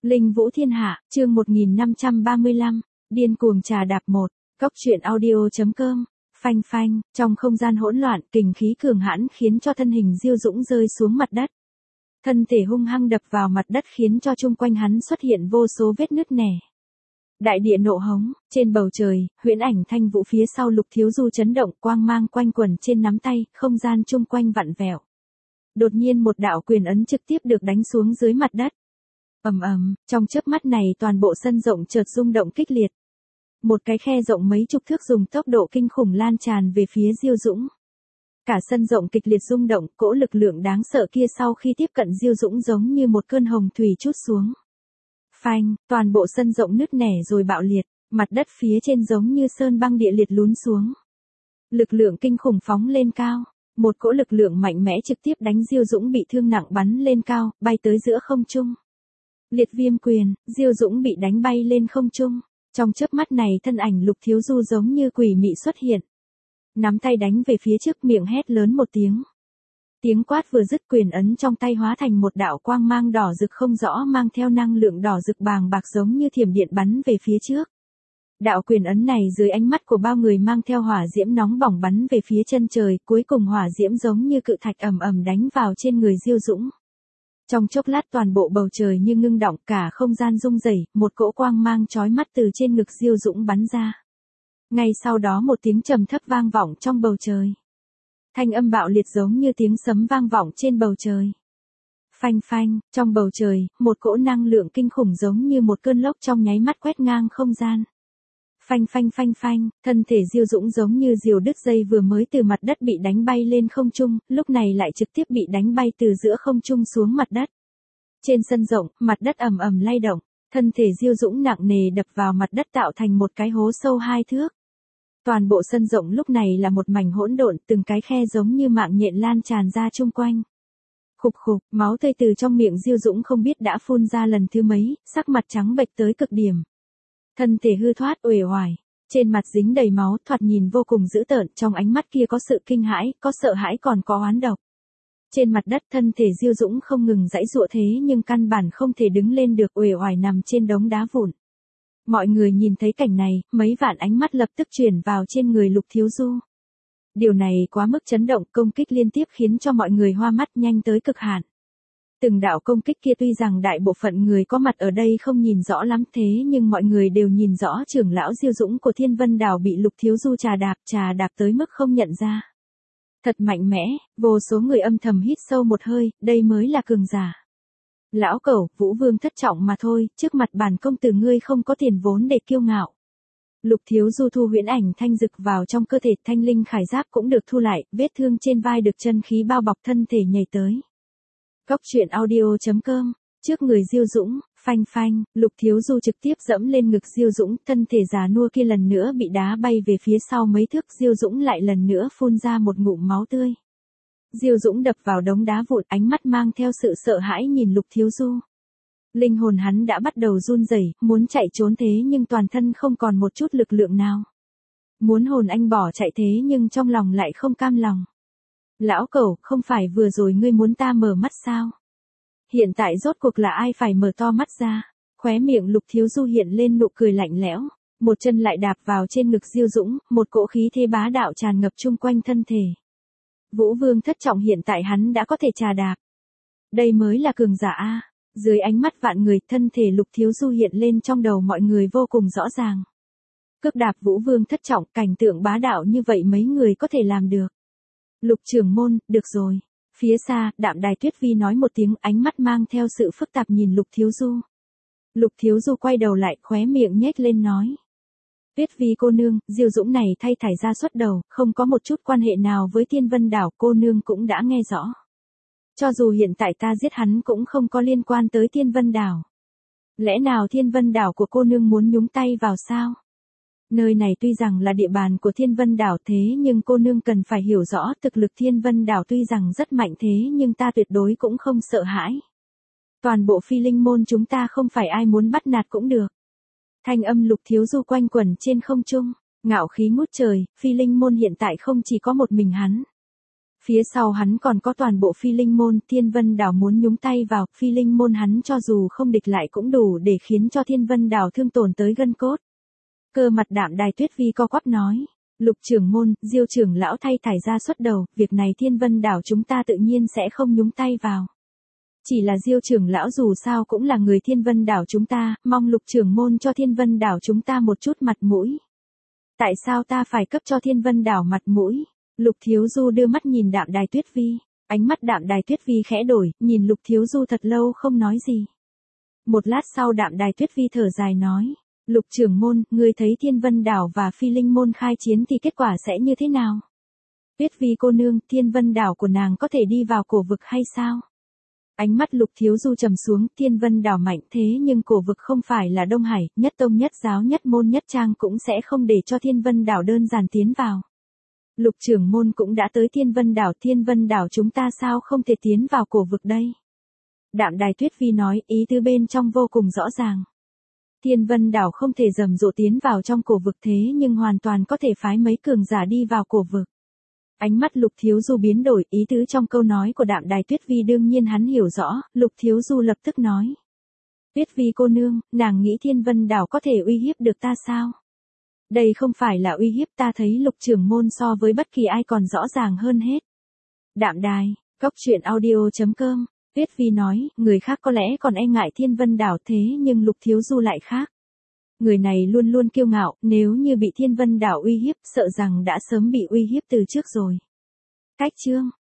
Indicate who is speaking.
Speaker 1: Linh Vũ Thiên Hạ, chương 1535, Điên cuồng trà đạp 1, Cóc truyện audio.com, phanh phanh, trong không gian hỗn loạn, kình khí cường hãn khiến cho thân hình Diêu Dũng rơi xuống mặt đất. Thân thể hung hăng đập vào mặt đất khiến cho chung quanh hắn xuất hiện vô số vết nứt nẻ. Đại địa nộ hống, trên bầu trời, huyễn ảnh thanh vũ phía sau Lục Thiếu Du chấn động, quang mang quanh quẩn trên nắm tay, không gian chung quanh vặn vẹo. Đột nhiên một đạo quyền ấn trực tiếp được đánh xuống dưới mặt đất. Ầm ầm, trong chớp mắt này toàn bộ sân rộng chợt rung động kịch liệt. Một cái khe rộng mấy chục thước dùng tốc độ kinh khủng lan tràn về phía Diêu Dũng. Cả sân rộng kịch liệt rung động, cỗ lực lượng đáng sợ kia sau khi tiếp cận Diêu Dũng giống như một cơn hồng thủy trút xuống. Phanh, toàn bộ sân rộng nứt nẻ rồi bạo liệt, mặt đất phía trên giống như sơn băng địa liệt lún xuống. Lực lượng kinh khủng phóng lên cao, một cỗ lực lượng mạnh mẽ trực tiếp đánh Diêu Dũng bị thương nặng bắn lên cao, bay tới giữa không trung. Liệt viêm quyền, Diêu Dũng bị đánh bay lên không trung. Trong chớp mắt này thân ảnh Lục Thiếu Du giống như quỷ mị xuất hiện. Nắm tay đánh về phía trước, miệng hét lớn một tiếng. Tiếng quát vừa dứt, quyền ấn trong tay hóa thành một đạo quang mang đỏ rực không rõ mang theo năng lượng đỏ rực bàng bạc giống như thiểm điện bắn về phía trước. Đạo quyền ấn này dưới ánh mắt của bao người mang theo hỏa diễm nóng bỏng bắn về phía chân trời, cuối cùng hỏa diễm giống như cự thạch ầm ầm đánh vào trên người Diêu Dũng. Trong chốc lát toàn bộ bầu trời như ngưng đọng, cả không gian rung rẩy, một cỗ quang mang chói mắt từ trên ngực Diêu Dũng bắn ra. Ngay sau đó một tiếng trầm thấp vang vọng trong bầu trời. Thanh âm bạo liệt giống như tiếng sấm vang vọng trên bầu trời. Phanh phanh, trong bầu trời, một cỗ năng lượng kinh khủng giống như một cơn lốc trong nháy mắt quét ngang không gian. Phanh phanh phanh phanh, thân thể Diêu Dũng giống như diều đứt dây vừa mới từ mặt đất bị đánh bay lên không trung, lúc này lại trực tiếp bị đánh bay từ giữa không trung xuống mặt đất. Trên sân rộng, mặt đất ầm ầm lay động, thân thể Diêu Dũng nặng nề đập vào mặt đất tạo thành một cái hố sâu 2 thước. Toàn bộ sân rộng lúc này là một mảnh hỗn độn, từng cái khe giống như mạng nhện lan tràn ra chung quanh. Khục khục, máu tươi từ trong miệng Diêu Dũng không biết đã phun ra lần thứ mấy, sắc mặt trắng bệch tới cực điểm. Thân thể hư thoát uể oải, trên mặt dính đầy máu, thoạt nhìn vô cùng dữ tợn, trong ánh mắt kia có sự kinh hãi, có sợ hãi còn có oán độc. Trên mặt đất thân thể Diêu Dũng không ngừng giãy giụa thế nhưng căn bản không thể đứng lên được, uể oải nằm trên đống đá vụn. Mọi người nhìn thấy cảnh này, mấy vạn ánh mắt lập tức chuyển vào trên người Lục Thiếu Du. Điều này quá mức chấn động, công kích liên tiếp khiến cho mọi người hoa mắt nhanh tới cực hạn. Từng đạo công kích kia tuy rằng đại bộ phận người có mặt ở đây không nhìn rõ lắm thế nhưng mọi người đều nhìn rõ trưởng lão Diêu Dũng của Thiên Vân Đảo bị Lục Thiếu Du trà đạp tới mức không nhận ra. Thật mạnh mẽ, vô số người âm thầm hít sâu một hơi, đây mới là cường giả. Lão cẩu, Vũ Vương thất trọng mà thôi, trước mặt bản công tử ngươi không có tiền vốn để kiêu ngạo. Lục Thiếu Du thu huyễn ảnh thanh dực vào trong cơ thể, thanh linh khải giáp cũng được thu lại, vết thương trên vai được chân khí bao bọc, thân thể nhảy tới. Cóc truyện audio.com, trước người Diêu Dũng, phanh phanh, Lục Thiếu Du trực tiếp dẫm lên ngực Diêu Dũng, thân thể già nua kia lần nữa bị đá bay về phía sau mấy thước, Diêu Dũng lại lần nữa phun ra một ngụm máu tươi. Diêu Dũng đập vào đống đá vụn, ánh mắt mang theo sự sợ hãi nhìn Lục Thiếu Du. Linh hồn hắn đã bắt đầu run rẩy, muốn chạy trốn thế nhưng toàn thân không còn một chút lực lượng nào. Muốn hồn anh bỏ chạy thế nhưng trong lòng lại không cam lòng. Lão cẩu, không phải vừa rồi ngươi muốn ta mở mắt sao? Hiện tại rốt cuộc là ai phải mở to mắt ra? Khóe miệng Lục Thiếu Du hiện lên nụ cười lạnh lẽo, một chân lại đạp vào trên ngực Diêu Dũng, một cỗ khí thế bá đạo tràn ngập chung quanh thân thể. Vũ Vương thất trọng hiện tại hắn đã có thể trà đạp. Đây mới là cường giả a. Dưới ánh mắt vạn người, thân thể Lục Thiếu Du hiện lên trong đầu mọi người vô cùng rõ ràng. Cước đạp Vũ Vương thất trọng, cảnh tượng bá đạo như vậy mấy người có thể làm được. Lục trưởng môn, được rồi. Phía xa, Đạm Đài Tuyết Vi nói một tiếng, ánh mắt mang theo sự phức tạp nhìn Lục Thiếu Du. Lục Thiếu Du quay đầu lại, khóe miệng nhếch lên nói. Tuyết Vi cô nương, Diêu Dũng này thay thải ra xuất đầu, không có một chút quan hệ nào với Thiên Vân Đảo, cô nương cũng đã nghe rõ. Cho dù hiện tại ta giết hắn cũng không có liên quan tới Thiên Vân Đảo. Lẽ nào Thiên Vân Đảo của cô nương muốn nhúng tay vào sao? Nơi này tuy rằng là địa bàn của Thiên Vân Đảo thế nhưng cô nương cần phải hiểu rõ thực lực Thiên Vân Đảo tuy rằng rất mạnh thế nhưng ta tuyệt đối cũng không sợ hãi. Toàn bộ phi linh môn chúng ta không phải ai muốn bắt nạt cũng được. Thanh âm Lục Thiếu Du quanh quẩn trên không trung, ngạo khí ngút trời, phi linh môn hiện tại không chỉ có một mình hắn. Phía sau hắn còn có toàn bộ Phi Linh môn, Thiên Vân đảo muốn nhúng tay vào, Phi Linh môn hắn cho dù không địch lại cũng đủ để khiến cho Thiên Vân đảo thương tổn tới gân cốt. Cơ mặt Đạm Đài Tuyết Vi co quắp nói, Lục trưởng môn, Diêu trưởng lão thay thải ra xuất đầu, việc này Thiên Vân đảo chúng ta tự nhiên sẽ không nhúng tay vào. Chỉ là Diêu trưởng lão dù sao cũng là người Thiên Vân đảo chúng ta, mong Lục trưởng môn cho Thiên Vân đảo chúng ta một chút mặt mũi. Tại sao ta phải cấp cho Thiên Vân đảo mặt mũi? Lục Thiếu Du đưa mắt nhìn Đạm Đài Tuyết Vi, ánh mắt Đạm Đài Tuyết Vi khẽ đổi, nhìn Lục Thiếu Du thật lâu không nói gì. Một lát sau Đạm Đài Tuyết Vi thở dài nói, Lục trưởng môn, ngươi thấy Thiên Vân đảo và Phi Linh môn khai chiến thì kết quả sẽ như thế nào? Tuyết Vi cô nương, Thiên Vân đảo của nàng có thể đi vào cổ vực hay sao? Ánh mắt Lục Thiếu Du trầm xuống, Thiên Vân đảo mạnh thế nhưng cổ vực không phải là Đông Hải, nhất tông nhất giáo nhất môn nhất trang cũng sẽ không để cho Thiên Vân đảo đơn giản tiến vào. Lục trưởng môn cũng đã tới Thiên Vân đảo chúng ta sao không thể tiến vào cổ vực đây? Đạm Đài Tuyết Vi nói, ý tứ bên trong vô cùng rõ ràng. Thiên Vân đảo không thể rầm rộ tiến vào trong cổ vực thế nhưng hoàn toàn có thể phái mấy cường giả đi vào cổ vực. Ánh mắt Lục Thiếu Du biến đổi, ý tứ trong câu nói của Đạm Đài Tuyết Vi đương nhiên hắn hiểu rõ, Lục Thiếu Du lập tức nói. Tuyết Vi cô nương, nàng nghĩ Thiên Vân đảo có thể uy hiếp được ta sao? Đây không phải là uy hiếp, ta thấy Lục trưởng môn so với bất kỳ ai còn rõ ràng hơn hết. Đạm Đài, Cốc.audio.com, Tuyết Vi nói, người khác có lẽ còn e ngại Thiên Vân đảo thế nhưng Lục Thiếu Du lại khác. Người này luôn luôn kiêu ngạo, nếu như bị Thiên Vân đảo uy hiếp, sợ rằng đã sớm bị uy hiếp từ trước rồi. Cách chương